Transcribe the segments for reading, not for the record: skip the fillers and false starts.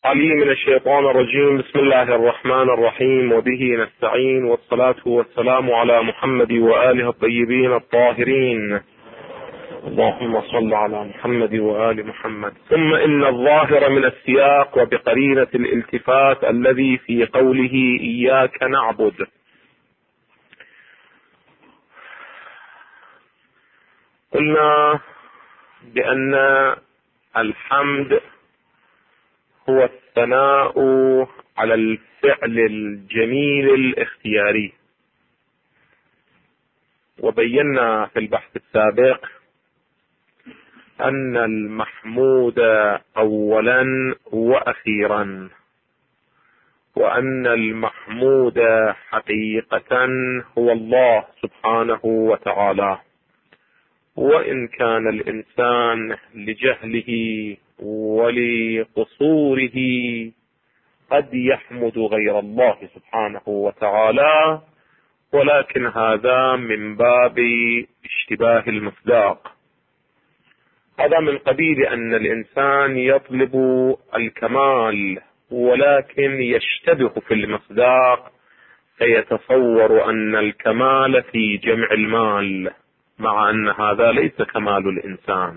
علي من الشيطان الرجيم. بسم الله الرحمن الرحيم، وبه نستعين، والصلاة والسلام على محمد وآله الطيبين الطاهرين. اللهم صل على محمد وآل محمد. ثم إن الظاهر من السياق وبقرينة الالتفات الذي في قوله إياك نعبد، قلنا بأن الحمد هو الثناء على الفعل الجميل الاختياري، وبينا في البحث السابق أن المحمود أولا وأخيرا، وأن المحمود حقيقة هو الله سبحانه وتعالى. وإن كان الإنسان لجهله ولقصوره قد يحمد غير الله سبحانه وتعالى، ولكن هذا من باب اشتباه المصداق. هذا من قبيل أن الإنسان يطلب الكمال ولكن يشتبه في المصداق، فيتصور أن الكمال في جمع المال، مع أن هذا ليس كمال الإنسان.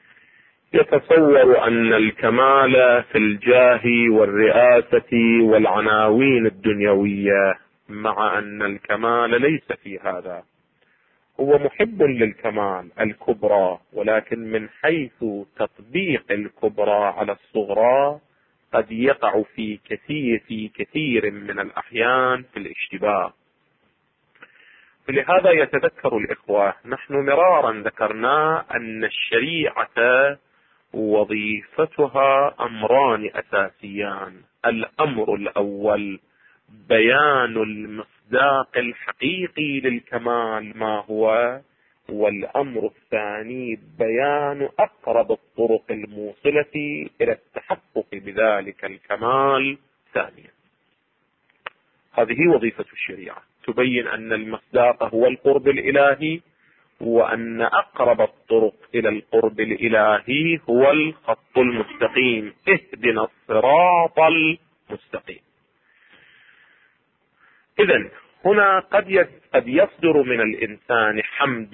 يتصور أن الكمال في الجاه والرئاسة والعناوين الدنيوية، مع أن الكمال ليس في هذا. هو محب للكمال الكبرى، ولكن من حيث تطبيق الكبرى على الصغرى قد يقع في كثير من الأحيان في الاشتباه. فلهذا يتذكر الإخوة، نحن مرارا ذكرنا أن الشريعة وظيفتها أمران أساسيان. الأمر الأول بيان المصداق الحقيقي للكمال ما هو، والأمر الثاني بيان أقرب الطرق الموصلة إلى التحقق بذلك الكمال ثانيا. هذه وظيفة الشريعة، تبين أن المصداق هو القرب الإلهي، وأن أقرب الطرق إلى القرب الإلهي هو الخط المستقيم، اهدنا الصراط المستقيم. إذن هنا قد يصدر من الإنسان حمد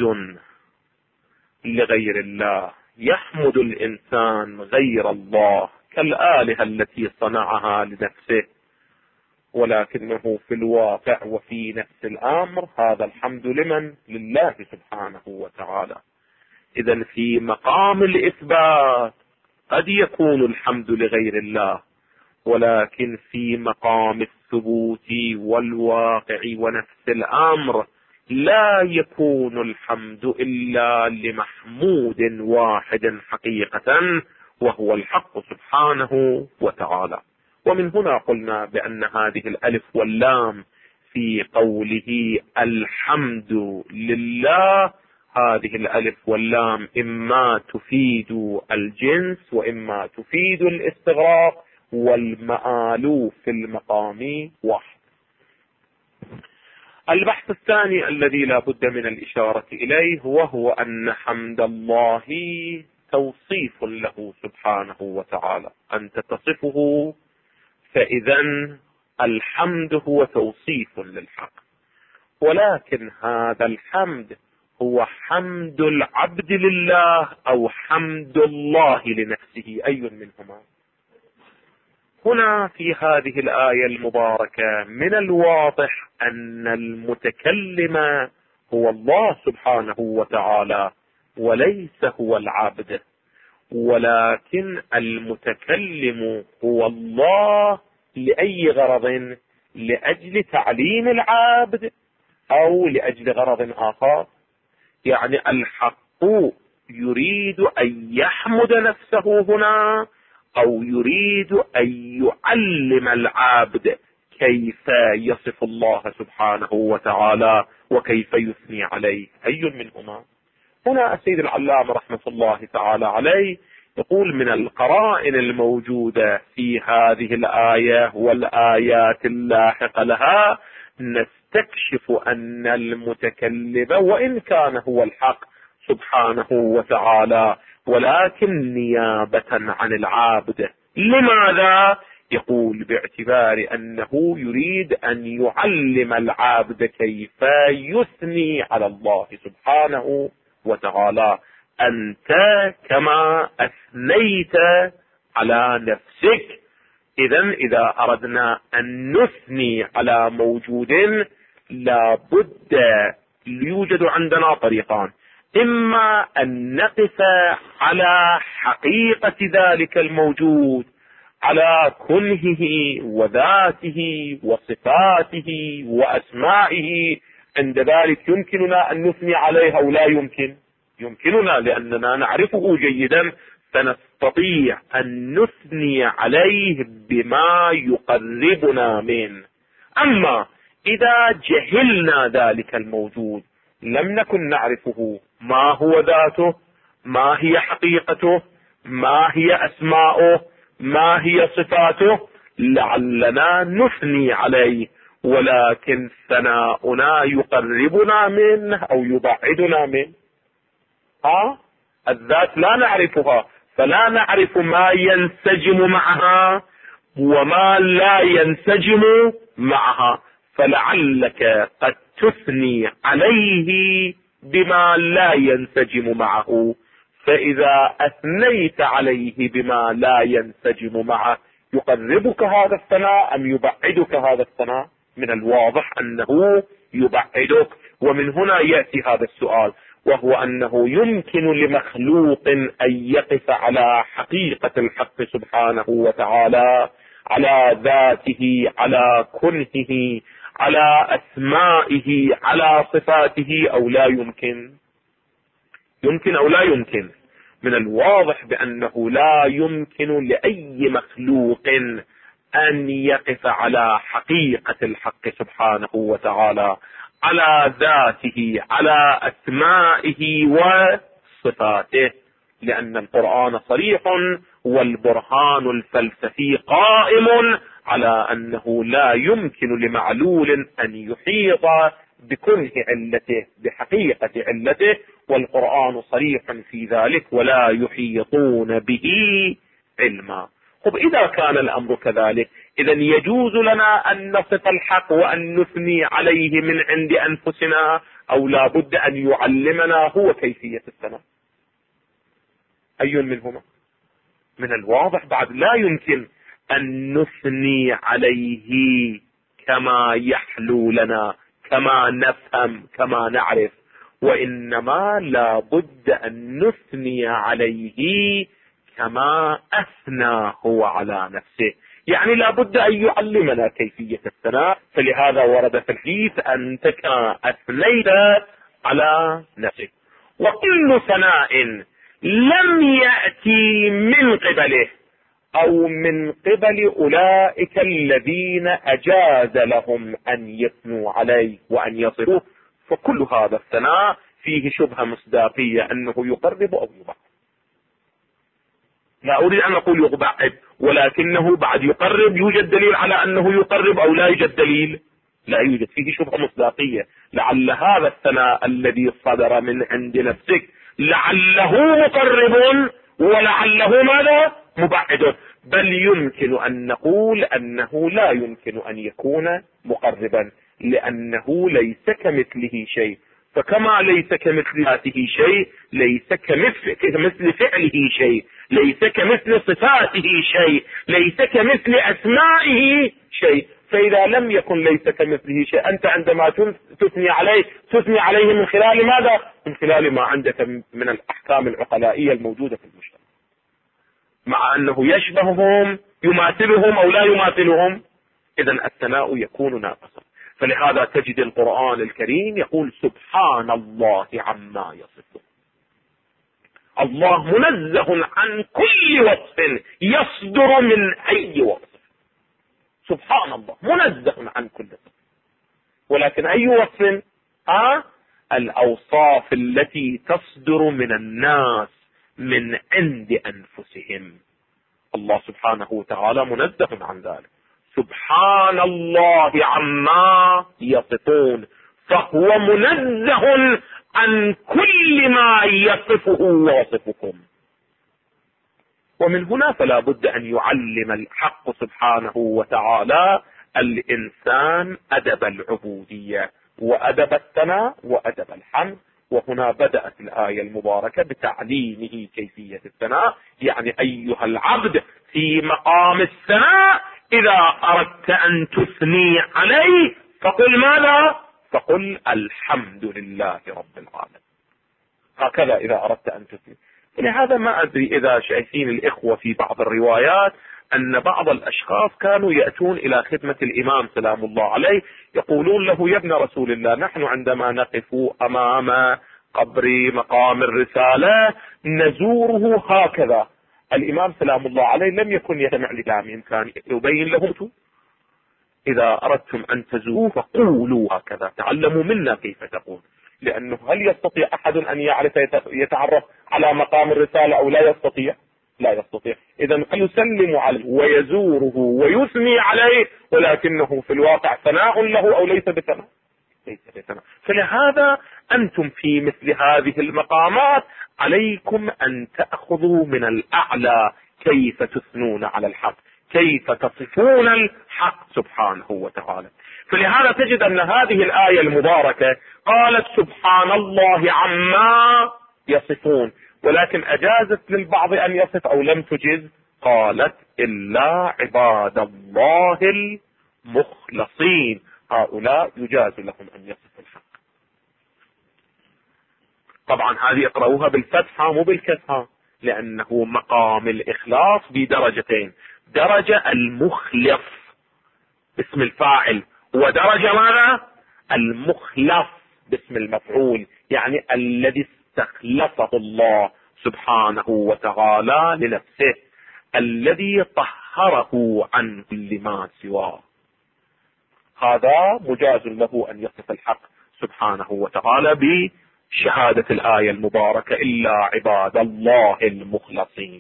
لغير الله، يحمد الإنسان غير الله كالآلهة التي صنعها لنفسه، ولكنه في الواقع وفي نفس الأمر هذا الحمد لمن؟ لله سبحانه وتعالى. إذن في مقام الإثبات قد يكون الحمد لغير الله، ولكن في مقام الثبوت والواقع ونفس الأمر لا يكون الحمد إلا لمحمود واحد حقيقة، وهو الحق سبحانه وتعالى. ومن هنا قلنا بأن هذه الألف واللام في قوله الحمد لله، هذه الألف واللام إما تفيد الجنس وإما تفيد الاستغراق، والمآل في المقام واحد. البحث الثاني الذي لا بد من الإشارة إليه، وهو أن حمد الله توصيف له سبحانه وتعالى. أنت تصفه، فإذا الحمد هو توصيف للحق، ولكن هذا الحمد هو حمد العبد لله أو حمد الله لنفسه، أي منهما؟ هنا في هذه الآية المباركة من الواضح أن المتكلم هو الله سبحانه وتعالى وليس هو العبد، ولكن المتكلم هو الله لأي غرض؟ لأجل تعليم العبد أو لأجل غرض آخر؟ يعني الحق يريد أن يحمد نفسه هنا، أو يريد أن يعلم العبد كيف يصف الله سبحانه وتعالى وكيف يثني عليه، أي منهما؟ هنا السيد العلامة رحمة الله تعالى عليه يقول من القرائن الموجودة في هذه الآية والآيات اللاحقة لها نستكشف أن المتكلم وإن كان هو الحق سبحانه وتعالى، ولكن نيابة عن العابد. لماذا؟ يقول باعتبار أنه يريد أن يعلم العبد كيف يثني على الله سبحانه وتعالى. أنت كما أثنيت على نفسك. إذا أردنا أن نثني على موجود لابد يوجد عندنا طريقان: إما أن نقف على حقيقة ذلك الموجود، على كنهه وذاته وصفاته وأسمائه، عند ذلك يمكننا أن نثني عليه أو لا يمكن؟ يمكننا، لأننا نعرفه جيدا فنستطيع أن نثني عليه بما يقربنا منه. أما إذا جهلنا ذلك الموجود، لم نكن نعرفه، ما هو ذاته، ما هي حقيقته، ما هي أسماؤه، ما هي صفاته، لعلنا نثني عليه، ولكن ثناؤنا يقربنا منه أو يبعدنا منه. الذات لا نعرفها، فلا نعرف ما ينسجم معها وما لا ينسجم معها، فلعلك قد تثني عليه بما لا ينسجم معه. فإذا أثنيت عليه بما لا ينسجم معه، يقربك هذا الثناء أم يبعدك هذا الثناء؟ من الواضح أنه يبعدك. ومن هنا يأتي هذا السؤال، وهو أنه يمكن لمخلوق أن يقف على حقيقة الحق سبحانه وتعالى، على ذاته، على كنهه، على أسمائه، على صفاته، أو لا يمكن؟ يمكن أو لا يمكن؟ من الواضح بأنه لا يمكن لأي مخلوق أن يقف على حقيقة الحق سبحانه وتعالى، على ذاته، على أسمائه وصفاته، لأن القرآن صريح والبرهان الفلسفي قائم على أنه لا يمكن لمعلول أن يحيط بكنه علته، بحقيقة علته، والقرآن صريح في ذلك: ولا يحيطون به علما. إذا كان الأمر كذلك، إذا يجوز لنا أن نصف الحق وأن نثني عليه من عند أنفسنا، أو لا بد أن يعلمنا هو كيفية الثناء؟ أي منهما؟ من الواضح بعد لا يمكن أن نثني عليه كما يحلو لنا، كما نفهم، كما نعرف، وإنما لا بد أن نثني عليه كما أثنى هو على نفسه. يعني لا بد أن يعلمنا كيفية الثناء. فلهذا ورد في الحديث: أنت كما أثنيت على نفسك. وكل ثناء لم يأتي من قبله أو من قبل أولئك الذين أجاز لهم أن يثنوا عليه وأن يصفوه، فكل هذا الثناء فيه شبهة مصداقية أنه يقرب أو يبعد. لا أريد أن أقول يبعد، ولكنه بعد يقرب. يوجد دليل على أنه يقرب أو لا يوجد دليل؟ لا يوجد، فيه شبهة مصداقية. لعل هذا الثناء الذي صدر من عند نفسك لعله مقرب ولعله ماذا؟ مبعد. بل يمكن أن نقول أنه لا يمكن أن يكون مقربا، لأنه ليس كمثله شيء. فكما ليس كمثل ذاته شيء، ليس كمثل فعله شيء، ليس كمثل صفاته شيء، ليس كمثل أسمائه شيء. فإذا لم يكن ليس كمثله شيء، أنت عندما تثني عليه من خلال ماذا؟ من خلال ما عندك من الأحكام العقلائية الموجودة في المجتمع، مع أنه يشبههم، يماثلهم أو لا يماثلهم. إذا الثناء يكون ناقصا. فلهذا تجد القرآن الكريم يقول: سبحان الله عما يصفون. الله منزه عن كل وصف يصدر من أي وصف. سبحان الله منزه عن كل وصف. ولكن أي وصف؟ الأوصاف التي تصدر من الناس من عند أنفسهم. الله سبحانه وتعالى منزه عن ذلك. سبحان الله عما يصفون، فهو منزه عن كل ما يصفه واصفكم. ومن هنا فلا بد أن يعلم الحق سبحانه وتعالى الإنسان أدب العبودية وأدب الثناء وأدب الحمد. وهنا بدأت الآية المباركة بتعليمه كيفية الثناء، يعني أيها العبد في مقام الثناء إذا أردت أن تثني عليه فقل ماذا؟ فقل الحمد لله رب العالمين. هكذا إذا أردت أن تثني. لهذا ما أدري إذا شايفين الإخوة في بعض الروايات أن بعض الأشخاص كانوا يأتون إلى خدمة الإمام سلام الله عليه يقولون له: يا ابن رسول الله، نحن عندما نقف أمام قبر مقام الرسالة نزوره هكذا. الإمام سلام الله عليه لم يكن يسمع لكلامهم، كان يبين لهم: إذا أردتم أن تزوروه فقولوا هكذا، تعلموا منا كيف تقول. لأنه هل يستطيع أحد أن يعرف يتعرف على مقام الرسالة أو لا يستطيع؟ لا يستطيع. إذا يسلم عليه ويزوره ويثني عليه، ولكنه في الواقع ثناء له أو ليس بثناء؟ ليس بثناء. فلهذا أنتم في مثل هذه المقامات عليكم أن تأخذوا من الأعلى كيف تثنون على الحق، كيف تصفون الحق سبحانه وتعالى. فلهذا تجد أن هذه الآية المباركة قالت سبحان الله عما يصفون، ولكن أجازت للبعض أن يصف أو لم تجز؟ قالت إلا عباد الله المخلصين، هؤلاء يجاز لهم أن يصفوا الحق. طبعا هذه اقرأوها بالفتحة مو بالكسرة، لأنه مقام الإخلاص بدرجتين: درجة المخلص باسم الفاعل، ودرجة ماذا؟ المخلص باسم المفعول، يعني الذي استخلصه الله سبحانه وتعالى لنفسه، الذي طهره عن كل ما سواه. هذا مجاز له أن يصف الحق سبحانه وتعالى بشهادة الآية المباركة إلا عباد الله المخلصين.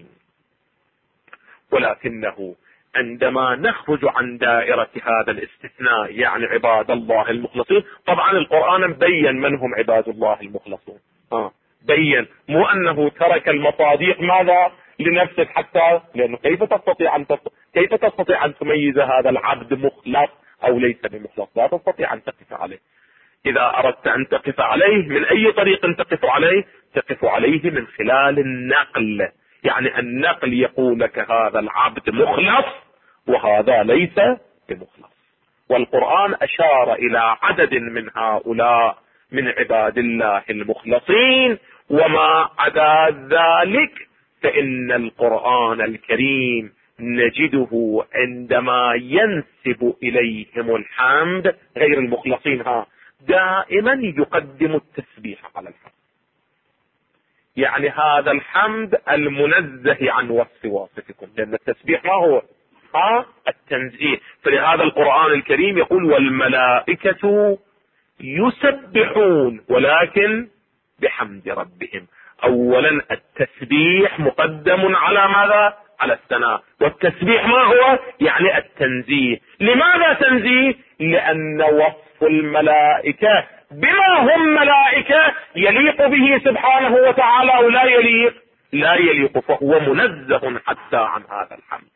ولكنه عندما نخرج عن دائرة هذا الاستثناء، يعني عباد الله المخلصين، طبعا القرآن بين من هم عباد الله المخلصون، بين، مو أنه ترك المصاديق ماذا لنفسه، حتى لأنه كيف تستطيع أن تميز هذا العبد مخلص أو ليس بمخلص؟ لا تستطيع أن تقف عليه. إذا أردت أن تقف عليه من أي طريق تقف عليه؟ تقف عليه من خلال النقل، يعني النقل يقول لك هذا العبد مخلص وهذا ليس بمخلص. والقرآن أشار إلى عدد من هؤلاء من عباد الله المخلصين، وما عدا ذلك فإن القرآن الكريم نجده عندما ينسب إليهم الحمد غير المخلصين دائما يقدم التسبيح على الحمد، يعني هذا الحمد المنزه عن وصف واصفكم، لأن التسبيح ما هو؟ التنزيه. فلهذا القرآن الكريم يقول والملائكة يسبحون ولكن بحمد ربهم. أولا التسبيح مقدم على ماذا؟ على الثناء. والتسبيح ما هو؟ يعني التنزيه. لماذا تنزيه؟ لأن وصف الملائكة بما هم ملائكة يليق به سبحانه وتعالى أو لا يليق؟ لا يليق، فهو منزه حتى عن هذا الحمد.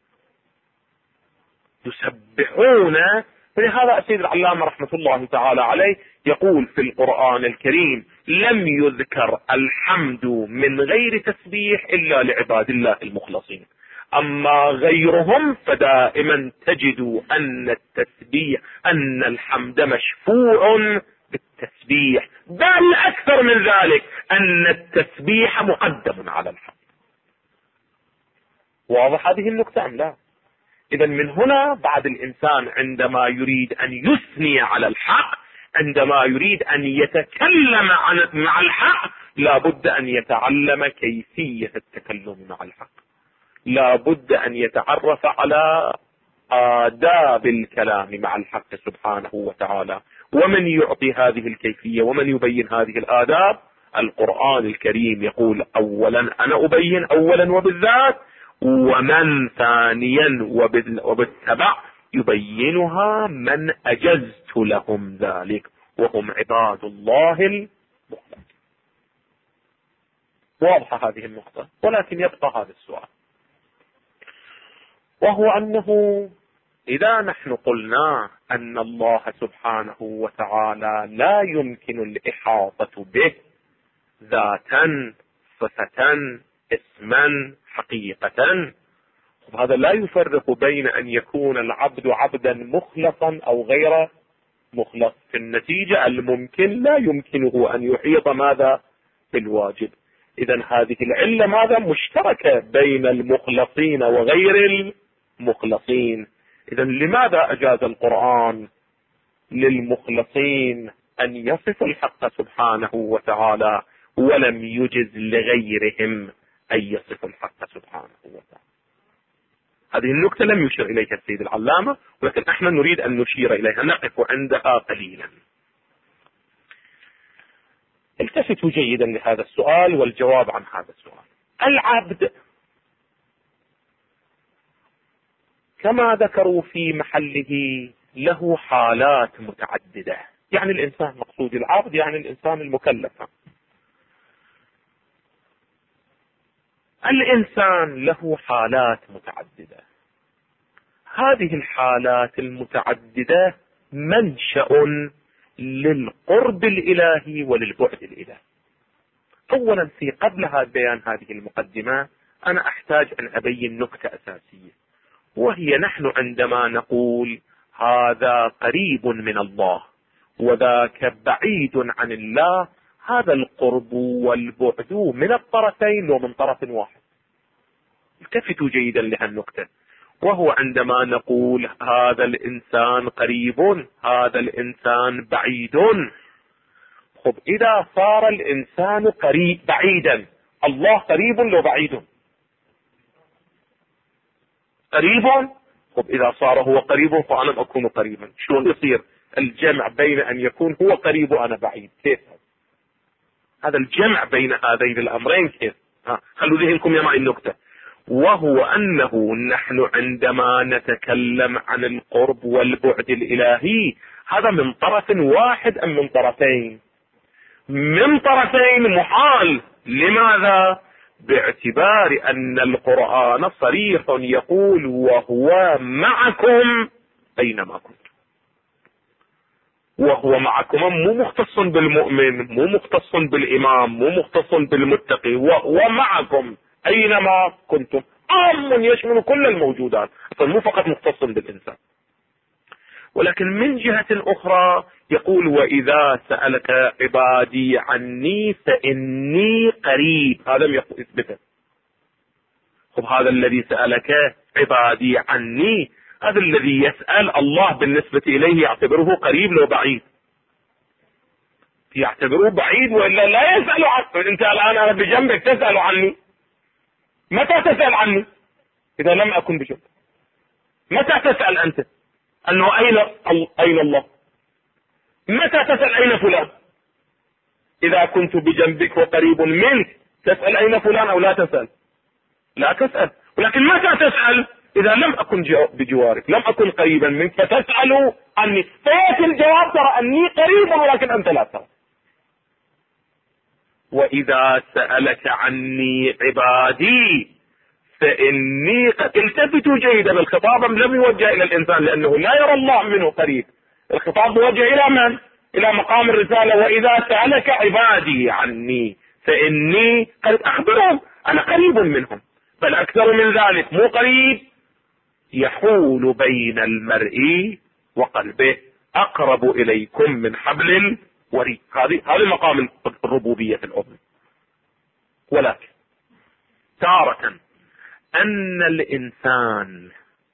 يسبحون. فلهذا السيد العلامة رحمة الله تعالى عليه يقول في القرآن الكريم لم يذكر الحمد من غير تسبيح إلا لعباد الله المخلصين، أما غيرهم فدائما تجد أن التسبيح أن الحمد مشفوع بالتسبيح، بل أكثر من ذلك أن التسبيح مقدم على الحمد. واضح هذه النقطة أم لا؟ إذا من هنا بعد الإنسان عندما يريد أن يثني على الحق، عندما يريد أن يتكلم مع الحق، لا بد أن يتعلم كيفية التكلم مع الحق، لا بد أن يتعرف على آداب الكلام مع الحق سبحانه وتعالى. ومن يعطي هذه الكيفية ومن يبين هذه الآداب؟ القرآن الكريم يقول أولا أنا أبين أولا وبالذات، ومن ثانيا وبالتبع يبينها من أجزت لهم ذلك وهم عباد الله المخلصين. واضحة هذه النقطة، ولكن يبقى هذا السؤال: وهو أنه إذا نحن قلنا أن الله سبحانه وتعالى لا يمكن الإحاطة به ذاتا صفة اسما حقيقة، هذا لا يفرق بين أن يكون العبد عبدا مخلصا أو غير مخلص. في النتيجة الممكن لا يمكنه أن يحيط ماذا بالواجب. إذا هذه العلة ماذا مشتركة بين المخلصين وغير المخلصين. إذا لماذا أجاز القرآن للمخلصين أن يصفوا الحق سبحانه وتعالى ولم يجز لغيرهم أن يصفوا الحق سبحانه وتعالى؟ هذه النكتة لم يشير إليها السيد العلامة، ولكن احنا نريد أن نشير إليها، نقف عندها قليلا. التفتوا جيدا لهذا السؤال والجواب عن هذا السؤال. العبد كما ذكروا في محله له حالات متعددة، يعني الإنسان، مقصود العبد يعني الإنسان المكلف. الإنسان له حالات متعددة، هذه الحالات المتعددة منشأ للقرب الإلهي وللبعد الإلهي. أولا في قبل بيان هذه المقدمة أنا أحتاج أن أبين نكتة أساسية، وهي نحن عندما نقول هذا قريب من الله وذاك بعيد عن الله، هذا القرب والبعد من الطرفين ومن طرف واحد. التفتوا جيدا لهالنكتة، وهو عندما نقول هذا الإنسان قريب هذا الإنسان بعيد، خب إذا صار الإنسان قريب بعيدا، الله قريب لو بعيد؟ قريب. خب إذا صار هو قريب فأنا أكون قريبا، شلون يصير الجمع بين أن يكون هو قريب وأنا بعيد؟ كيف هذا الجمع بين هذين الأمرين؟ كيف؟ خلوا ذهنكم يا معي النكتة، وهو أنه نحن عندما نتكلم عن القرب والبعد الإلهي هذا من طرف واحد أم من طرفين؟ من طرفين محال. لماذا؟ باعتبار أن القرآن صريح يقول وهو معكم أينما كنتم. وهو معكم مو مختص بالمؤمن، مو مختص بالإمام، مو مختص بالمتقي، وهو معكم أينما كنتم، عام يشمل كل الموجودات، فمو فقط مختص بالإنسان. ولكن من جهة أخرى يقول وإذا سألك عبادي عني فإني قريب، هذا يثبته. خب هذا الذي سألك عبادي عني، هذا الذي يسأل الله بالنسبة إليه يعتبره قريب لو بعيد؟ يعتبره بعيد وإلا لا يسأل عنه. أنت الآن أنا بجنبك تسأل عني، متى تسأل عني إذا لم أكن بجنبك؟ متى تسأل أنت أنه أين الله؟ متى تسأل أين فلان؟ إذا كنت بجنبك وقريب منك تسأل أين فلان أو لا تسأل؟ لا تسأل. ولكن متى تسأل؟ إذا لم أكن بجوارك، لم أكن قريبا منك، فتسأل عني، فيأتي الجواب ترى أني قريب ولكن أنت لا ترى. وإذا سألك عني عبادي فإني التفتوا جيدا، الخطاب لم يوجه إلى الإنسان لأنه لا يرى الله منه قريب، الخطاب موجه إلى من؟ إلى مقام الرسالة. وإذا سألك عبادي عني فإني أخبرهم أنا قريب منهم، بل أكثر من ذلك، مو قريب، يحول بين المرء وقلبه، أقرب إليكم من حبل الوريد. هذا مقام الربوبية في الأمة. ولكن تارة أن الإنسان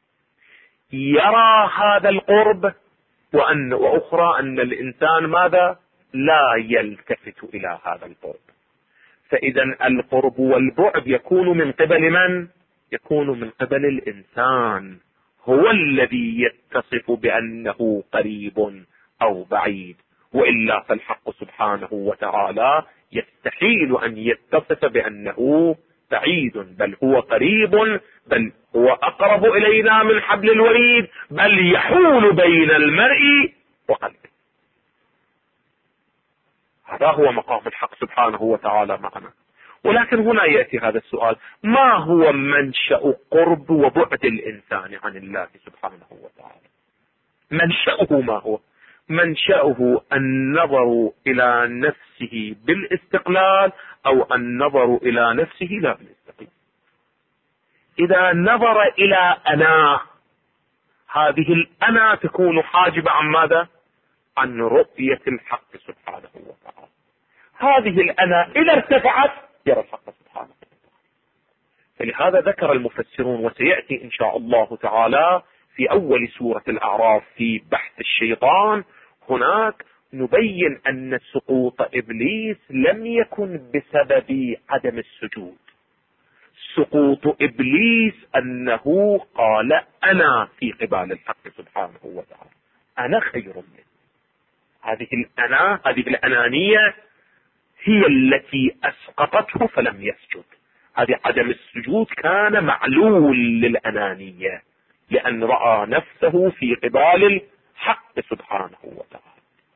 يرى هذا القرب، وأخرى أن الإنسان ماذا؟ لا يلتفت إلى هذا القرب. فإذا القرب والبعد يكون من قبل من؟ يكون من قبل الإنسان، هو الذي يتصف بأنه قريب أو بعيد، وإلا فالحق سبحانه وتعالى يستحيل أن يتصف بأنه بعيد، بل هو قريب، بل هو أقرب إلينا من حبل الوريد، بل يحول بين المرء وقلبه. هذا هو مقام الحق سبحانه وتعالى معنا. ولكن هنا يأتي هذا السؤال: ما هو منشأ قرب وبعد الإنسان عن الله سبحانه وتعالى؟ منشأه ما هو؟ منشأه النظر إلى نفسه بالاستقلال أو النظر إلى نفسه لا بالاستقلال. إذا نظر إلى أنا، هذه الأنا تكون حاجبة عن ماذا؟ عن رؤية الحق سبحانه وتعالى. هذه الأنا إذا ارتفعت يرى الحق سبحانه وتعالى. فلهذا ذكر المفسرون، وسيأتي إن شاء الله تعالى في أول سورة الأعراف في بحث الشيطان، هناك نبين أن سقوط إبليس لم يكن بسبب عدم السجود. سقوط إبليس أنه قال أنا في قبال الحق سبحانه وتعالى، أنا خير منه. هذه الأنا، هذه الأنانية هي التي أسقطته فلم يسجد. هذه عدم السجود كان معلول للأنانية، لأن رأى نفسه في قبال الحق سبحانه وتعالى.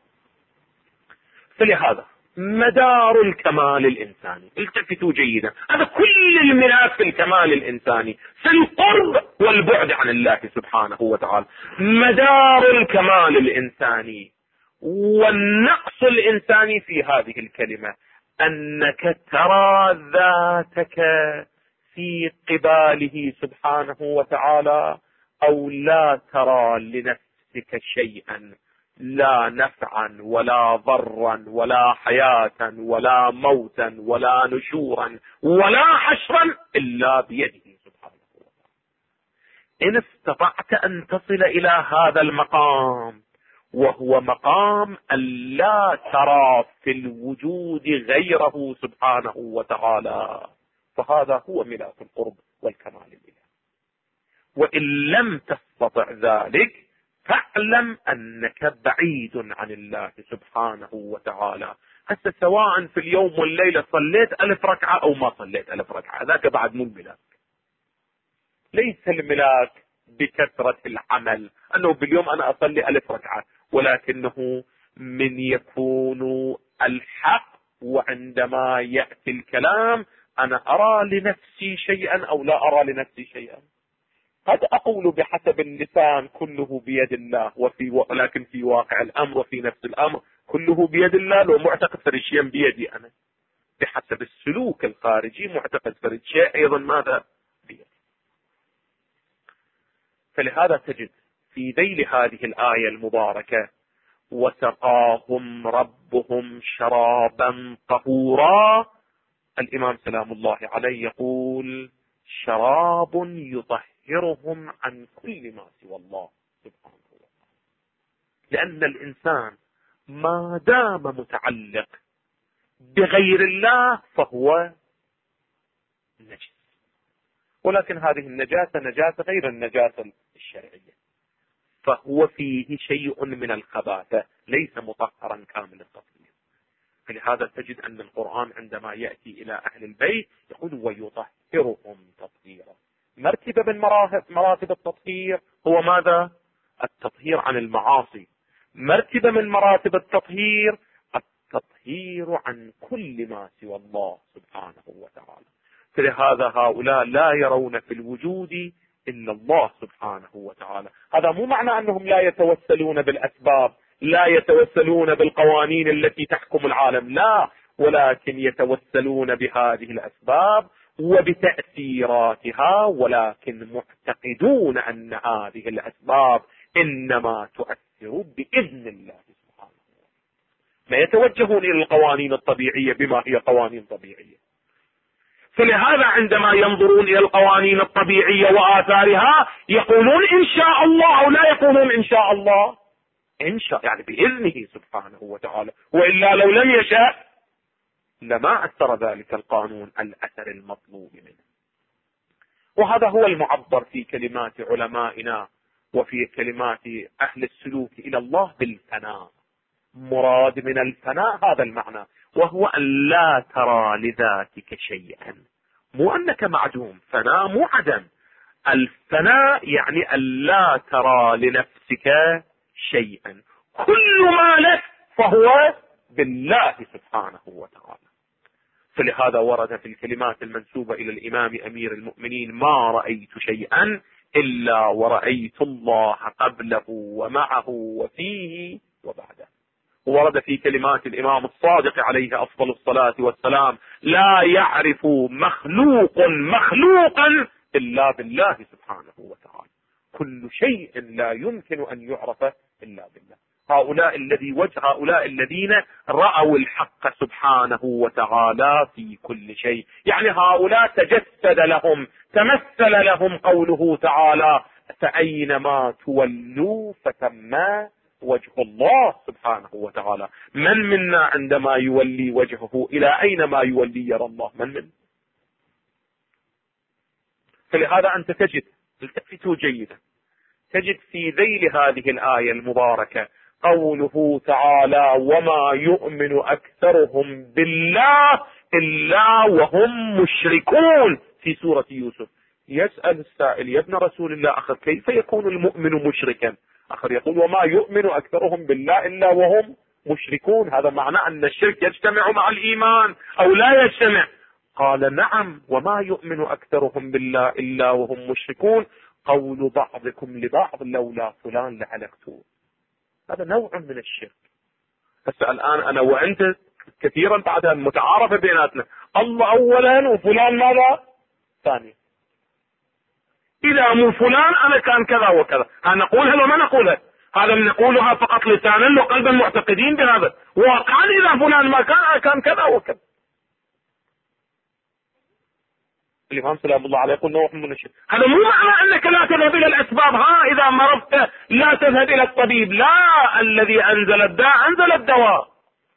فلهذا مدار الكمال الإنساني، التفتوا جيدا، هذا كل الملاك في الكمال الإنساني في القرب والبعد عن الله سبحانه وتعالى. مدار الكمال الإنساني والنقص الإنساني في هذه الكلمة أنك ترى ذاتك في قباله سبحانه وتعالى، أو لا ترى لنفسك شيئا، لا نفعا ولا ضرا ولا حياة ولا موتا ولا نشورا ولا حشرا إلا بيده سبحانه وتعالى. إن استطعت أن تصل إلى هذا المقام، وهو مقام أن لا ترى في الوجود غيره سبحانه وتعالى، فهذا هو ملاك القرب والكمال الإلهي. وإن لم تستطع ذلك فاعلم أنك بعيد عن الله سبحانه وتعالى. حتى سواء في اليوم والليلة صليت 1000 ركعة أو ما صليت 1000 ركعة، ذاك بعد مو الملاك. ليس الملاك بكثرة العمل، أنه باليوم أنا أصلي 1000 ركعة، ولكنه من يكون الحق، وعندما يأتي الكلام أنا أرى لنفسي شيئا أو لا أرى لنفسي شيئا. قد أقول بحسب اللسان كله بيد الله، ولكن في واقع الأمر وفي نفس الأمر كله بيد الله، لو معتقد فرد شيء بيدي أنا. بحسب السلوك الخارجي معتقد فرد شيء أيضا ماذا؟ بيدي. فلهذا تجد في ذيل هذه الآية المباركة: وسقاهم ربهم شرابا طهورا. الإمام سلام الله عليه يقول: شراب يطهرهم عن كل ما سوى الله سبحانه وتعالى. لأن الإنسان ما دام متعلق بغير الله فهو نجس، ولكن هذه النجاسة نجاسة غير النجاسة الشرعية، فهو فيه شيء من الخباثة، ليس مطهرا كامل التطهير. فلهذا تجد أن القرآن عندما يأتي إلى أهل البيت يقول: ويطهرهم تطهيرا. مرتبة من مراتب التطهير هو ماذا؟ التطهير عن المعاصي. مرتبة من مراتب التطهير التطهير عن كل ما سوى الله سبحانه وتعالى. فلهذا هؤلاء لا يرون في الوجود إلا الله سبحانه وتعالى. هذا مو معنى أنهم لا يتوسلون بالأسباب، لا يتوسلون بالقوانين التي تحكم العالم، لا، ولكن يتوسلون بهذه الأسباب وبتأثيراتها، ولكن معتقدون أن هذه الأسباب إنما تؤثر بإذن الله سبحانه وتعالى. ما يتوجهون إلى القوانين الطبيعية بما هي قوانين طبيعية. فلهذا عندما ينظرون إلى القوانين الطبيعية وآثارها يقولون إن شاء الله، أو لا يقولون إن شاء الله. إن شاء يعني بإذنه سبحانه وتعالى، وإلا لو لم يشاء لما أثر ذلك القانون الأثر المطلوب منه. وهذا هو المعبر في كلمات علمائنا وفي كلمات أهل السلوك إلى الله بالفناء. مراد من الفناء هذا المعنى، وهو أن لا ترى لذاتك شيئا، مو أنك معدوم. فناء مو عدم، الفناء يعني أن لا ترى لنفسك شيئا، كل ما لك فهو بالله سبحانه وتعالى. فلهذا ورد في الكلمات المنسوبة إلى الإمام أمير المؤمنين: ما رأيت شيئا إلا ورأيت الله قبله ومعه وفيه وبعده. ورد في كلمات الإمام الصادق عليه أفضل الصلاة والسلام: لا يعرف مخلوق مخلوقا إلا بالله سبحانه وتعالى. كل شيء لا يمكن أن يعرف إلا بالله. هؤلاء الذين رأوا الحق سبحانه وتعالى في كل شيء، يعني هؤلاء تجسد لهم، تمثل لهم قوله تعالى: فأينما تولوا فثم وجه الله سبحانه وتعالى. من منا عندما يولي وجهه إلى أين ما يولي يرى الله؟ من منا؟ فلهذا أنت تجد، التفتوا جيدا، تجد في ذيل هذه الآية المباركة قوله تعالى: وما يؤمن أكثرهم بالله إلا وهم مشركون، في سورة يوسف. يسأل السائل: يا ابن رسول الله، أخر كيف يكون المؤمن مشركا؟ آخر يقول: وما يؤمن أكثرهم بالله إلا وهم مشركون. هذا معنى أن الشرك يجتمع مع الإيمان أو لا يجتمع؟ قال: نعم، وما يؤمن أكثرهم بالله إلا وهم مشركون، قول بعضكم لبعض لولا فلان لهلكتم. هذا نوع من الشرك. بس الآن أنا وأنت كثيرا بعدها متعارفة بيناتنا: الله أولا وفلان ماذا ثانيا. إذا مو فلان أنا كان كذا وكذا. نقولها ولا ما نقولها؟ هذا نقولها فقط لسانا وقلبا معتقدين بهذا. واقعا إذا فلان ما كان كذا وكذا. الإمام سلام الله عليه يقول: نوع من الشرك. هذا مو معنى أنك لا تذهب إلى الأسباب. إذا مرضت لا تذهب إلى الطبيب. لا، الذي أنزل الداء أنزل الدواء.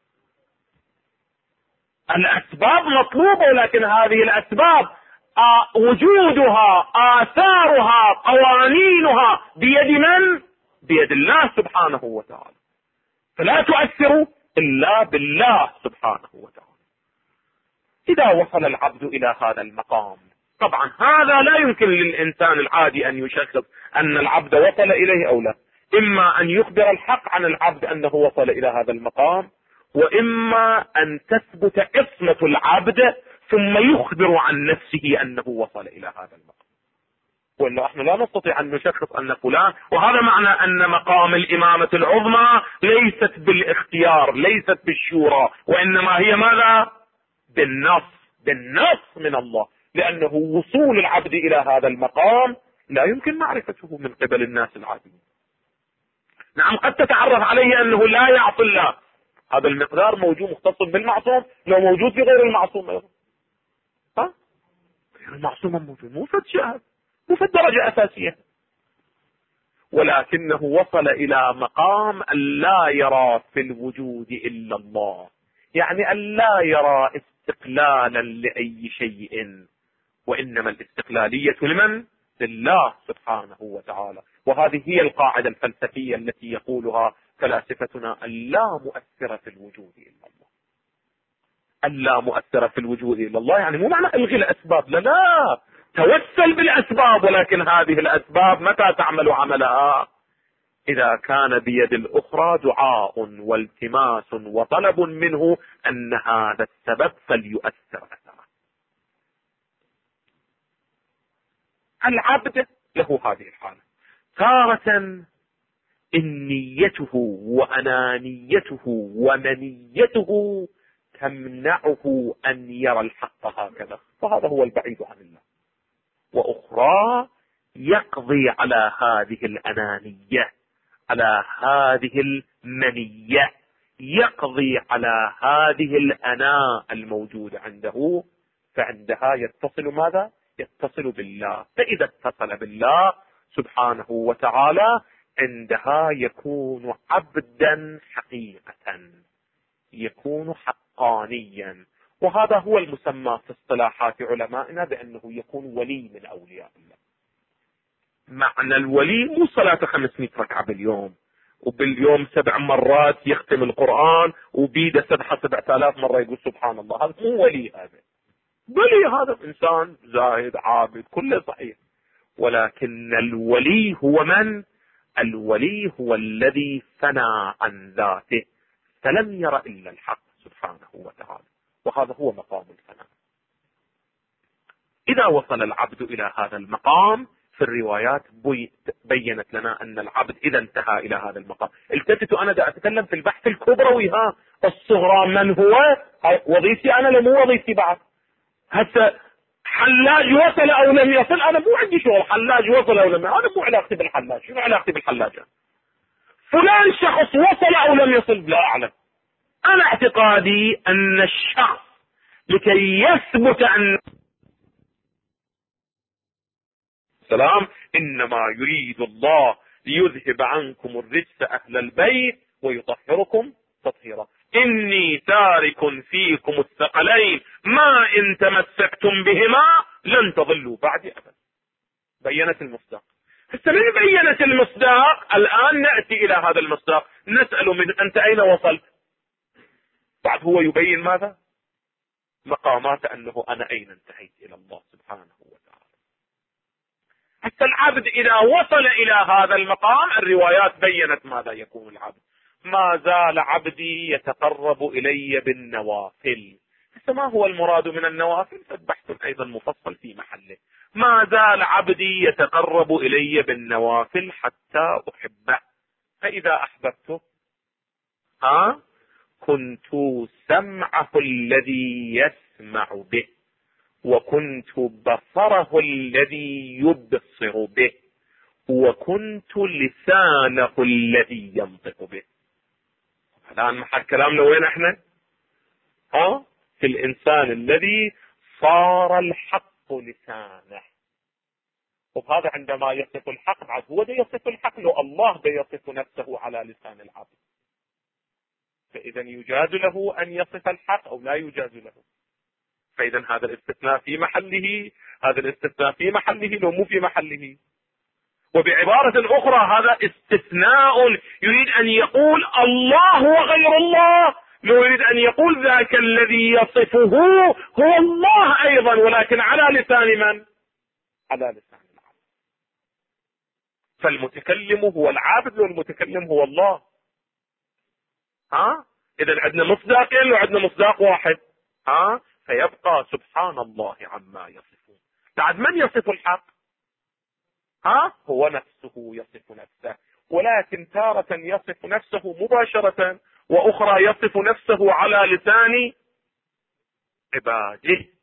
الأسباب مطلوبة، ولكن هذه الأسباب وجودها، آثارها، قوانينها بيد من؟ بيد الله سبحانه وتعالى. فلا تؤثر إلا بالله سبحانه وتعالى. إذا وصل العبد إلى هذا المقام، طبعا هذا لا يمكن للإنسان العادي أن يشخص أن العبد وصل إليه أو لا. إما أن يخبر الحق عن العبد أنه وصل إلى هذا المقام، وإما أن تثبت عصمة العبد ثم يخبر عن نفسه أنه وصل إلى هذا المقام. وإلا احنا لا نستطيع أن نشخص أن فلان. وهذا معنى أن مقام الإمامة العظمى ليست بالاختيار، ليست بالشورى، وإنما هي ماذا؟ بالنص من الله. لأنه وصول العبد إلى هذا المقام لا يمكن معرفته من قبل الناس العاديين. نعم، قد تتعرف عليه أنه لا يعصي الله، هذا المقدار موجود مختص بالمعصوم، لو موجود في غير المعصوم أيضا. غير المعصوم موجود، مو فد شاهد، مو فد درجة أساسية، ولكنه وصل إلى مقام أن لا يرى في الوجود إلا الله، يعني أن لا يرى استقلالا لأي شيء، وإنما الاستقلالية لمن؟ لله سبحانه وتعالى. وهذه هي القاعدة الفلسفية التي يقولها فلاسفتنا: اللا مؤثر في الوجود إلا الله. اللا مؤثر في الوجود إلا الله يعني مو معنى الغي الأسباب، لا، توسل بالأسباب، ولكن هذه الأسباب متى تعمل عملها؟ إذا كان بيد الأخرى دعاء والتماس وطلب منه أن هذا السبب فليؤثر أثره. العبد له هذه الحالة، تارة إنيته وأنانيته ومنيته تمنعه أن يرى الحق هكذا، وهذا هو البعيد عن الله. وأخرى يقضي على هذه الأنانية، على هذه المنية، يقضي على هذه الأناء الموجودة عنده، فعندها يتصل ماذا؟ يتصل بالله. فإذا اتصل بالله سبحانه وتعالى عندها يكون عبدا حقيقة، يكون حقانيا. وهذا هو المسمى في اصطلاحات علمائنا بأنه يكون ولي من أولياء الله. معنى الولي مو صلاة 500 ركعة باليوم، وباليوم 7 مرات يختم القرآن، وبيده سبحة 7000 مرة يقول سبحان الله. هذا مو ولي. هذا ولي هذا إنسان زاهد عابد كله صحيح، ولكن الولي هو من؟ الولي هو الذي فنى عن ذاته فلم ير إلا الحق سبحانه وتعالى. وهذا هو مقام الفناء. إذا وصل العبد إلى هذا المقام، في الروايات بينت لنا أن العبد إذا انتهى إلى هذا المقام، التفتوا أنا دا أتكلم في البحث الكبروي، الصغرى من هو وظيفتي أنا، لمو وظيفتي بعد. هسه حلاج وصل أو لم يصل، أنا مو عندي شغل حلاج وصل أو لم يصل، أنا مو علاقتي بالحلاج، شنو علاقتي بالحلاجة؟ فلان شخص وصل أو لم يصل لا أعلم. أنا اعتقادي أن الشخص لكي يثبت أن السلام إنما يريد الله ليذهب عنكم الرجس أهل البيت ويطهركم تطهيرا، إني تارك فيكم الثقلين ما إن تمسكتم بهما لن تضلوا بعد أبدا. بينت المصداق. هسه من بينت المصداق؟ الآن نأتي إلى هذا المصداق نسأل من أنت أين وصلت؟ بعد هو يبين ماذا؟ مقامات أنه أنا أين انتهيت إلى الله سبحانه وتعالى. حتى العبد إذا وصل إلى هذا المقام، الروايات بينت ماذا يكون العبد. ما زال عبدي يتقرب إلي بالنوافل. ما هو المراد من النوافل؟ فالبحث أيضا مفصل في محله. ما زال عبدي يتقرب إلي بالنوافل حتى أحبه، فإذا أحببته كنت سمعه الذي يسمع به، وكنت بصره الذي يبصر به، وكنت لسانه الذي ينطق به. الآن محل كلامنا وين احنا؟ في الإنسان الذي صار الحق لسانه. وهذا عندما يصف الحق، بعد هو ده يصف الحق، لو الله ده يصف نفسه على لسان العبد، فإذا يجاز له أن يصف الحق أو لا يجاز له. فإذا هذا الاستثناء في محله، هذا الاستثناء في محله لو مو في محله. وبعبارة أخرى هذا استثناء يريد أن يقول الله وغير الله، لو يريد أن يقول ذاك الذي يصفه هو الله أيضا، ولكن على لسان من؟ على لسان العبد. فالمتكلم هو العبد والمتكلم هو الله. إذا عندنا مصداقين وعندنا مصداق واحد. فيبقى سبحان الله عما يصفون. بعد من يصف الحق؟ هو نفسه يصف نفسه، ولكن تارة يصف نفسه مباشرة، وأخرى يصف نفسه على لسان عباده.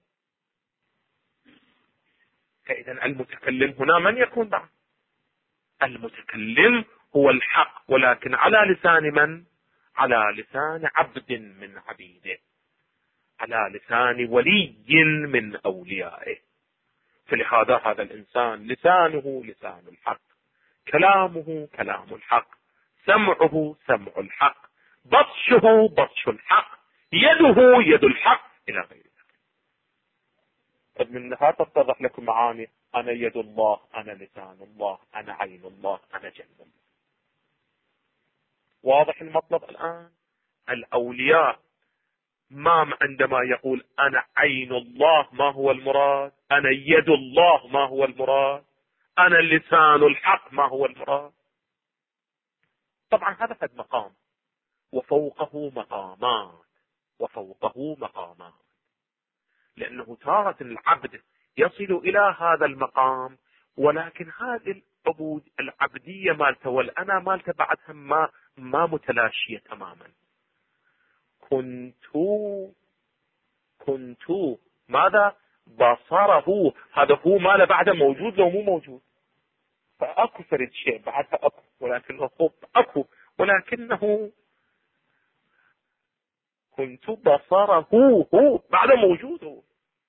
فإذا المتكلم هنا من يكون بعد؟ المتكلم هو الحق، ولكن على لسان من؟ على لسان عبد من عبيده، على لسان ولي من أوليائه. فلهذا هذا الإنسان لسانه لسان الحق، كلامه كلام الحق، سمعه سمع الحق، بطشه بطش الحق، يده يد الحق، إلى غير ذلك. منها تتضح لكم معاني: أنا يد الله، أنا لسان الله، أنا عين الله، أنا جنب الله. واضح المطلب الآن؟ الأولياء ما عندما يقول أنا عين الله ما هو المراد؟ أنا يد الله ما هو المراد؟ أنا لسان الحق ما هو المراد؟ طبعا هذا قد مقام، وفوقه مقامات، وفوقه مقامات. لأنه تارة العبد يصل إلى هذا المقام، ولكن هذه العبدية مالته والأنا مالته بعدها ما متلاشية تماما. كنت ماذا؟ بصره. هذا هو ما له بعده موجود لو مو موجود، فأكو فرد شيء بعدها أكو، ولكنه أكو، ولكنه كنت بصره هو بعده موجود.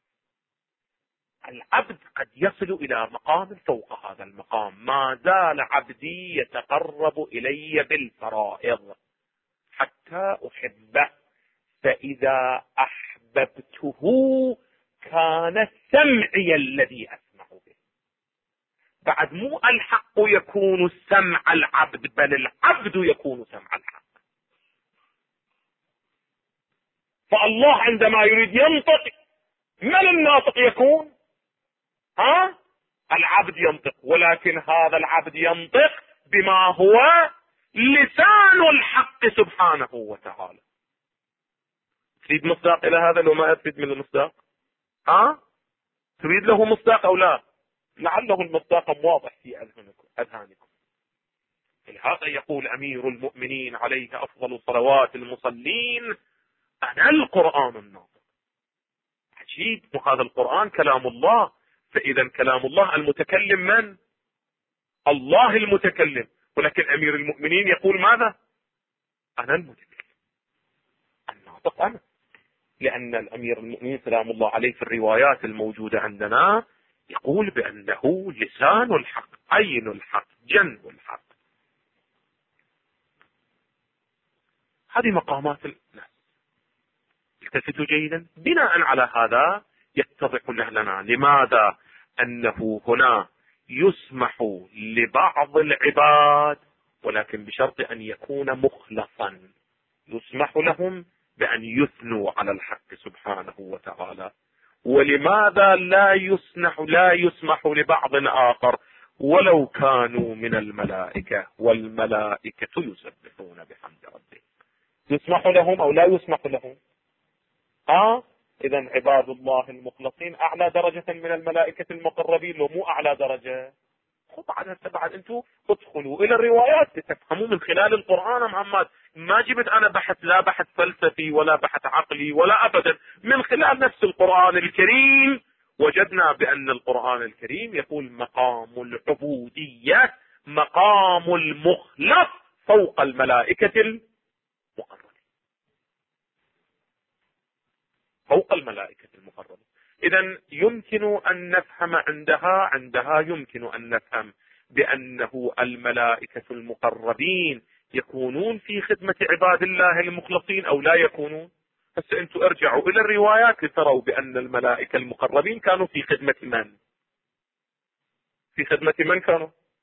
العبد قد يصل إلى مقام فوق هذا المقام. ما زال عبدي يتقرب إلي بالفرائض حتى أحبه، فإذا أحببته كان سمعي الذي أسمع به. بعد مو الحق يكون سمع العبد، بل العبد يكون سمع الحق. فالله عندما يريد ينطق، من الناطق يكون؟ العبد ينطق، ولكن هذا العبد ينطق بما هو لسان الحق سبحانه وتعالى. تريد مصداق إلى هذا لو ما تريد من المصداق؟ تريد له مصداق أو لا؟ لعله المصداق واضح في أذهانكم. لهذا يقول أمير المؤمنين عليه أفضل صلوات المصلين: أنا القرآن الناطق. عجيب، وهذا القرآن كلام الله، فإذا كلام الله المتكلم من؟ الله المتكلم. ولكن أمير المؤمنين يقول ماذا؟ أنا المتكلم الناطق أنا. لأن الأمير المؤمنين سلام الله عليه في الروايات الموجودة عندنا يقول بأنه لسان الحق، عين الحق، جنب الحق. هذه مقامات الناس. التفتوا جيدا. بناء على هذا يتضح لنا لماذا أنه هنا يسمح لبعض العباد، ولكن بشرط أن يكون مخلصا، يسمح لهم بأن يثنوا على الحق سبحانه وتعالى. ولماذا لا يسمح لبعض آخر ولو كانوا من الملائكة، والملائكة يسبحون بحمد ربهم؟ يسمح لهم أو لا يسمح لهم؟ إذا عباد الله المخلصين أعلى درجة من الملائكة المقربين، لو مو أعلى درجة. بعد أنتم ادخلوا إلى الروايات تفهموا من خلال القرآن. محمد ما جبت أنا بحث، لا بحث فلسفي ولا بحث عقلي ولا أبدا، من خلال نفس القرآن الكريم وجدنا بأن القرآن الكريم يقول مقام العبودية، مقام المخلص فوق الملائكة المقربين، فوق الملائكة المقربين. إذا يمكن أن نفهم عندها يمكن أن نفهم بأنه الملائكة المقربين يكونون في خدمة عباد الله المخلصين أو لا يكونون. بس أنتم ارجعوا إلى الروايات لتروا بأن الملائكة المقربين كانوا في خدمة من؟ في خدمة من كانوا؟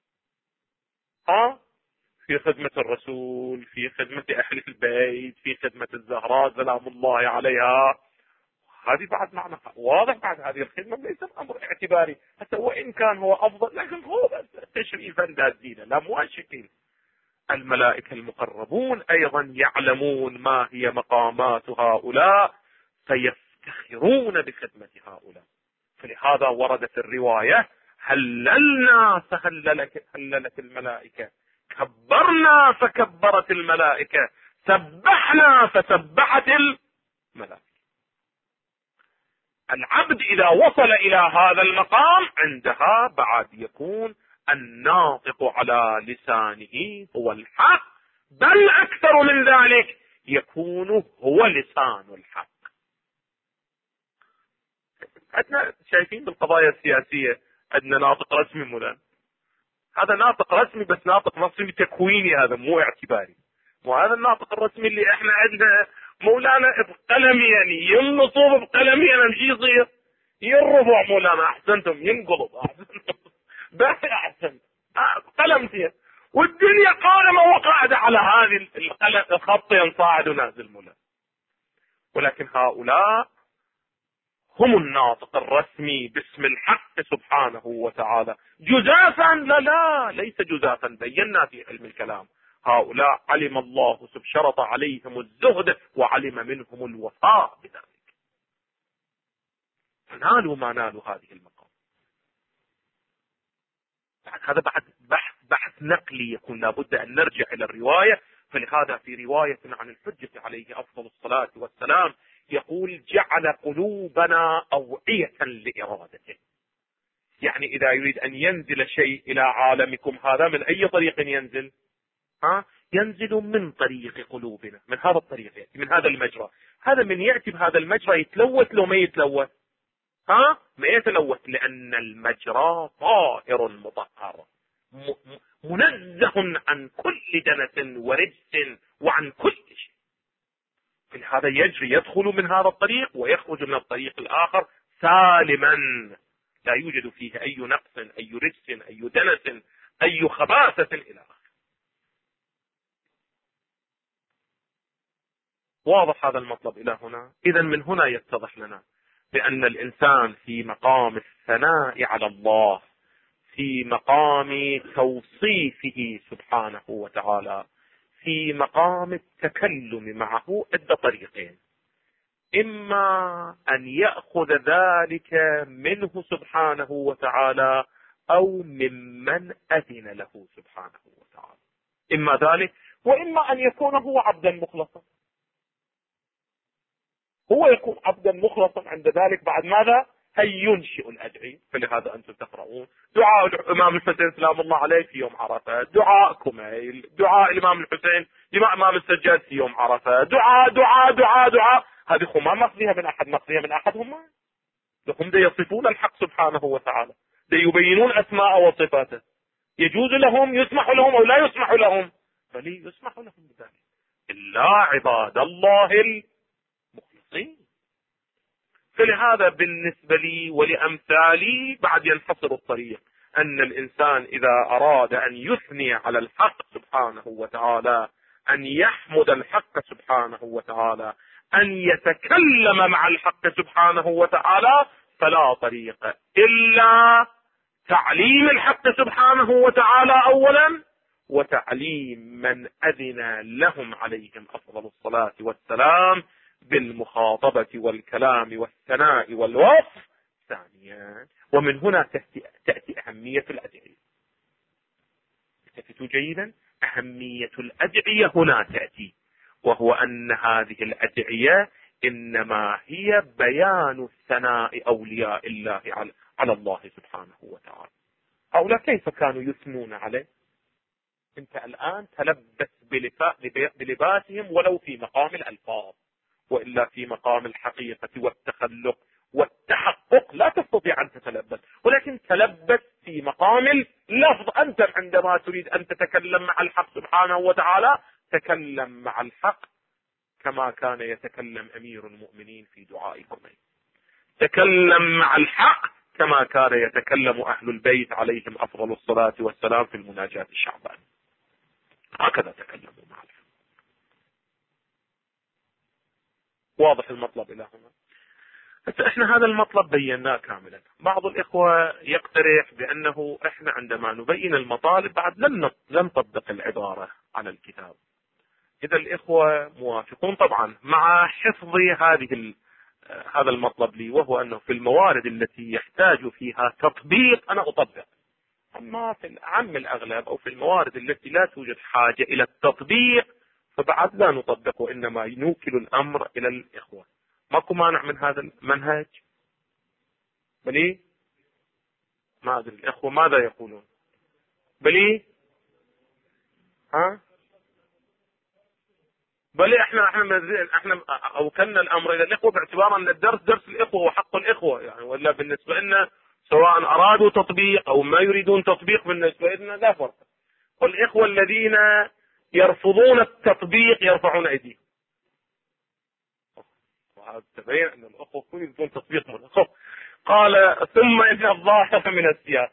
في خدمة الرسول، في خدمة أهل البيت، في خدمة الزهراء سلام الله عليها. هذه بعد معنى واضح. بعد هذه الخدمة ليس الأمر اعتباري، حتى وإن كان هو أفضل، لكن هو تشريفا ذاتيا لا مواشكين. الملائكة المقربون أيضا يعلمون ما هي مقامات هؤلاء فيفتخرون بخدمة هؤلاء. فلهذا وردت الرواية: هللنا فهللت الملائكة، كبرنا فكبرت الملائكة، سبحنا فسبحت الملائكة. العبد إذا وصل إلى هذا المقام عندها بعد يكون الناطق على لسانه هو الحق، بل أكثر من ذلك يكون هو لسان الحق. عندنا شايفين بالقضايا السياسية عندنا ناطق رسمي مولانا، هذا ناطق رسمي بس ناطق رسمي تكويني، هذا مو اعتباري. وهذا الناطق الرسمي اللي احنا عندنا مولانا بقلمي، يعني ينصب بقلمي انا مشي يصير يرفع مولانا. احسنتم، ينقلب احسنتم باهي احسنت قلمتي، والدنيا قائمه وقاعده على هذه الخط ينصاعد ونازل مولانا. ولكن هؤلاء هم الناطق الرسمي باسم الحق سبحانه وتعالى. جزافا؟ لا ليس جزافا، بينا في علم الكلام. هؤلاء علم الله شرط عليهم الزهد وعلم منهم الوفاء بذلك، فنالوا ما نالوا هذه المقام. هذا بعد بحث نقلي يكون لابد أن نرجع إلى الرواية. فلهذا في رواية عن الحجة عليه أفضل الصلاة والسلام يقول: جعل قلوبنا أوعية لإرادته. يعني إذا يريد أن ينزل شيء إلى عالمكم هذا من أي طريق ينزل؟ ينزل من طريق قلوبنا، من هذا الطريق يأتي، من هذا المجرى. هذا من يأتي بهذا المجرى يتلوث لو ما يتلوث؟ ما يتلوث، لأن المجرى طاهر مطهر منزه عن كل دنس ورجس وعن كل شيء. هذا يجري، يدخل من هذا الطريق ويخرج من الطريق الآخر سالما، لا يوجد فيه أي نقص، أي رجس، أي دنس، أي خباثة إلى آخره. واضح هذا المطلب إلى هنا؟ إذا من هنا يتضح لنا بأن الإنسان في مقام الثناء على الله، في مقام توصيفه سبحانه وتعالى، في مقام التكلم معه عدة طريقين. إما أن يأخذ ذلك منه سبحانه وتعالى أو ممن أذن له سبحانه وتعالى، إما ذلك وإما أن يكون هو عبدا مخلصا. هو يكون عبدا مخلصا عند ذلك بعد ماذا؟ هل ينشئ الأدعية. فلهذا أنتم تقرؤون دعاء الإمام الحسين سلام الله عليه في يوم عرفة، دعاء كميل، دعاء الإمام الحسين لما إمام السجاد في يوم عرفة، دعاء دعاء دعاء دعاء. هذه ما نقضيها من أحد، نقضيها من أحد هم دي يصفون الحق سبحانه وتعالى، دي يبينون أسماء وصفاته. يجوز لهم، يسمح لهم أو لا يسمح لهم؟ بل يسمح لهم بذلك إلا عباد الله المخلصين. فلهذا بالنسبة لي ولأمثالي بعد ينحصر الطريق أن الإنسان إذا أراد أن يثني على الحق سبحانه وتعالى، أن يحمد الحق سبحانه وتعالى، أن يتكلم مع الحق سبحانه وتعالى، فلا طريق إلا تعليم الحق سبحانه وتعالى أولا، وتعليم من أذن لهم عليهم أفضل الصلاة والسلام بالمخاطبة والكلام والثناء والوصف ثانيا. ومن هنا تأتي أهمية الأدعية. التفتوا جيدا، أهمية الأدعية هنا تأتي، وهو أن هذه الأدعية إنما هي بيان ثناء أولياء الله على الله سبحانه وتعالى. هؤلاء كيف كانوا يثنون عليه؟ انت الآن تلبس بلباسهم ولو في مقام الألفاظ، وإلا في مقام الحقيقة والتخلق والتحقق لا تستطيع أن تتلبس، ولكن تلبس في مقام اللفظ. أنت عندما تريد أن تتكلم مع الحق سبحانه وتعالى تكلم مع الحق كما كان يتكلم أمير المؤمنين في دعائكم، تكلم مع الحق كما كان يتكلم أهل البيت عليهم أفضل الصلاة والسلام في المناجاة الشعبان، هكذا تكلموا مع الحق. واضح المطلب إلى هنا؟ احنا هذا المطلب بيناه كاملا. بعض الإخوة يقترح بأنه احنا عندما نبين المطالب بعد لن نطبق العبارة على الكتاب. إذا الإخوة موافقون طبعا مع حفظ هذا المطلب لي، وهو أنه في الموارد التي يحتاج فيها تطبيق أنا أطبق، أما في العام الأغلب أو في الموارد التي لا توجد حاجة إلى التطبيق فبعد لا نطبق، وإنما نوكل الأمر إلى الإخوة. ماكو مانع من هذا المنهج؟ بلي ما أدري الإخوة ماذا يقولون. بلي بلي احنا اوكلنا الامر الى الاخوه باعتبار ان الدرس درس الاخوه وحق الاخوه يعني، ولا بالنسبه لنا سواء ارادوا تطبيق او ما يريدون تطبيق بالنسبه لنا لا فرق. والاخوه الذين يرفضون التطبيق يرفعون ايديهم، وهذا تبين ان الاخوه يريدون تطبيق من الأخوة. قال ثم ان الظاهر من السياق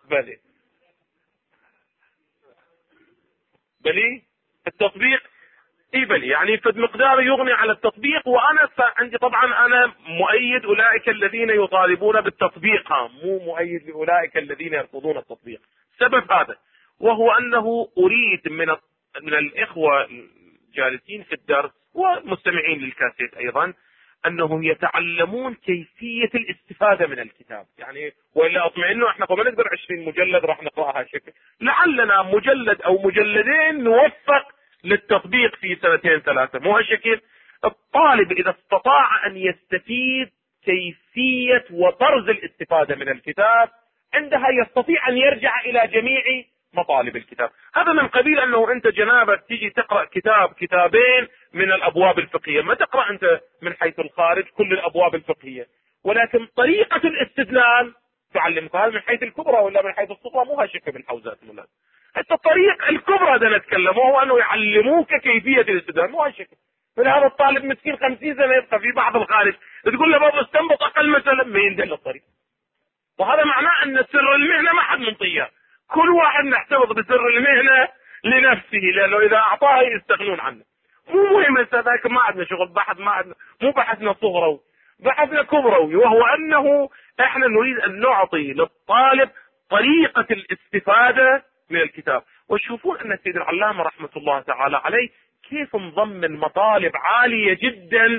بلي التطبيق بلي يعني فد مقدار يغني على التطبيق. وانا عندي طبعا انا مؤيد اولئك الذين يطالبون بالتطبيق، مو مؤيد لاولئك الذين يرفضون التطبيق. سبب هذا وهو انه اريد من الاخوه الجالسين في الدرس والمستمعين للكاسيت ايضا انهم يتعلمون كيفيه الاستفاده من الكتاب. يعني والا اطمئنوا احنا ما نقدر 20 مجلد راح نقراها شكل، لعلنا مجلد او مجلدين نوفق للتطبيق في 2 3 مو هالشكل. الطالب اذا استطاع ان يستفيد كيفيه وطرز الاستفاده من الكتاب عندها يستطيع ان يرجع الى جميع مطالب الكتاب. هذا من قبيل انه انت جنابك تيجي تقرا كتابين من الابواب الفقهيه، ما تقرا انت من حيث الخارج كل الابواب الفقهيه، ولكن طريقه الاستدلال تعلمك هذا من حيث الكبرى ولا من حيث الصغرى، مو هالشكل من حوزات المولاد. حتى الطريق الكبرى ده نتكلم وهو انه يعلموك كيفيه الاستدلال، مو هالشكل. فهذا الطالب مسكين 50 سنه يبقى في بعض الخارج تقول له بابا استنبط اقل مساله ما يندل الطريق. وهذا معناه ان سر المهنه ما حد منطيه، كل واحد نحتفظ بسر المهنه لنفسه، لانه اذا اعطاه يستغنون عنه. مو مهم هذاك ما عندنا شغل بحث، ما عندنا مو بحثنا صغروي، بحثنا كبروي، وهو انه احنا نريد ان نعطي للطالب طريقه الاستفاده من الكتاب. وتشوفون ان السيد العلامه رحمه الله تعالى عليه كيف مضمن مطالب عاليه جدا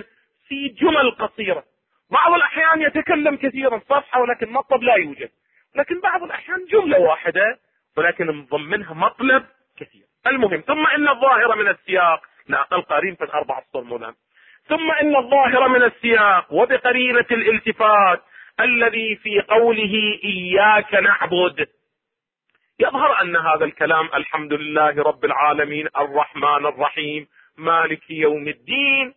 في جمل قصيرة. بعض الأحيان يتكلم كثيرا صفحة ولكن مطلب لا يوجد، لكن بعض الأحيان جملة واحدة ولكن من ضمنها مطلب كثير. المهم، ثم إن الظاهرة من السياق، لا أقل قرين في الأربع أسطر مولانا، ثم إن الظاهرة من السياق وبقرينة الالتفات الذي في قوله إياك نعبد، يظهر أن هذا الكلام الحمد لله رب العالمين الرحمن الرحيم مالك يوم الدين،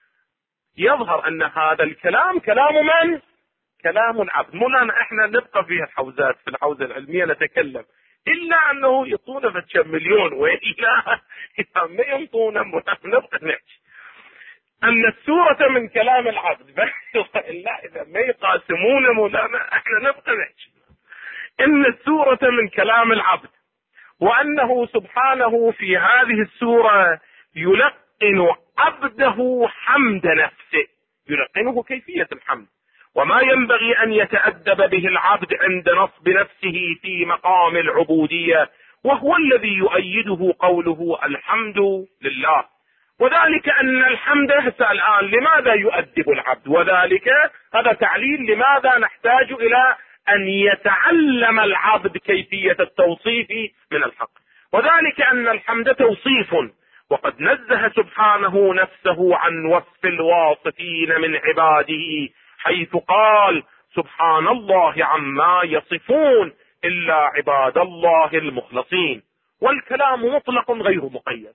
يظهر أن هذا الكلام كلام من؟ كلام العبد. مولانا احنا نبقى في الحوزات، في الحوزة العلمية نتكلم، إلا أنه يعطونا فتشم مليون، وإلا ما ينطونا نبقى نحكي أن السورة من كلام العبد، إلا إذا ما يقاسمون مولانا احنا نبقى نحكي إن السورة من كلام العبد، وأنه سبحانه في هذه السورة يلقن عبده حمد نفسه، يلقنه كيفية الحمد وما ينبغي أن يتأدب به العبد عند نصب نفسه في مقام العبودية، وهو الذي يؤيده قوله الحمد لله. وذلك أن الحمد الآن لماذا يؤدب العبد؟ وذلك هذا تعليل لماذا نحتاج إلى أن يتعلم العبد كيفية التوصيف من الحق. وذلك أن الحمد توصيف، وقد نزه سبحانه نفسه عن وصف الواصفين من عباده، حيث قال سبحان الله عما يصفون إلا عباد الله المخلصين. والكلام مطلق غير مقيد،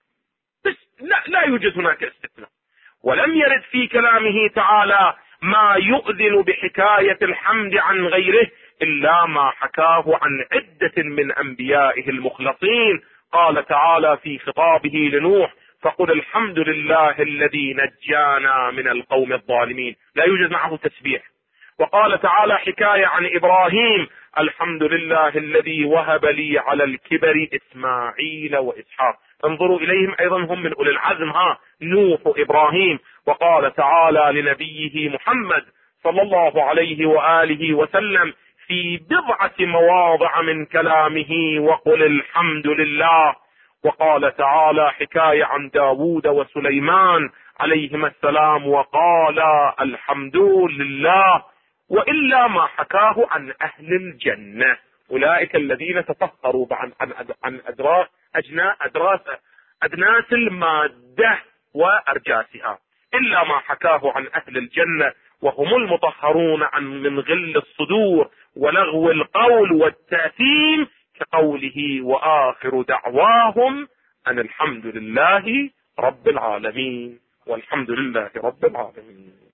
لا يوجد هناك استثناء. ولم يرد في كلامه تعالى ما يؤذن بحكاية الحمد عن غيره إلا ما حكاه عن عدة من أنبيائه المخلصين. قال تعالى في خطابه لنوح فقل الحمد لله الذي نجانا من القوم الظالمين، لا يوجد معه تسبيح. وقال تعالى حكاية عن إبراهيم الحمد لله الذي وهب لي على الكبر إسماعيل وإسحاق. انظروا إليهم أيضا، هم من أولي العزم، نوح إبراهيم. وقال تعالى لنبيه محمد صلى الله عليه وآله وسلم في بضعة مواضع من كلامه وقل الحمد لله. وقال تعالى حكاية عن داود وسليمان عليهما السلام وقال الحمد لله. وإلا ما حكاه عن أهل الجنة، أولئك الذين تطهروا عن أدناس المادة وأرجاسها، إلا ما حكاه عن أهل الجنة وهم المطهرون من غل الصدور ولغو القول والتأثيم، كقوله وآخر دعواهم أن الحمد لله رب العالمين. والحمد لله رب العالمين.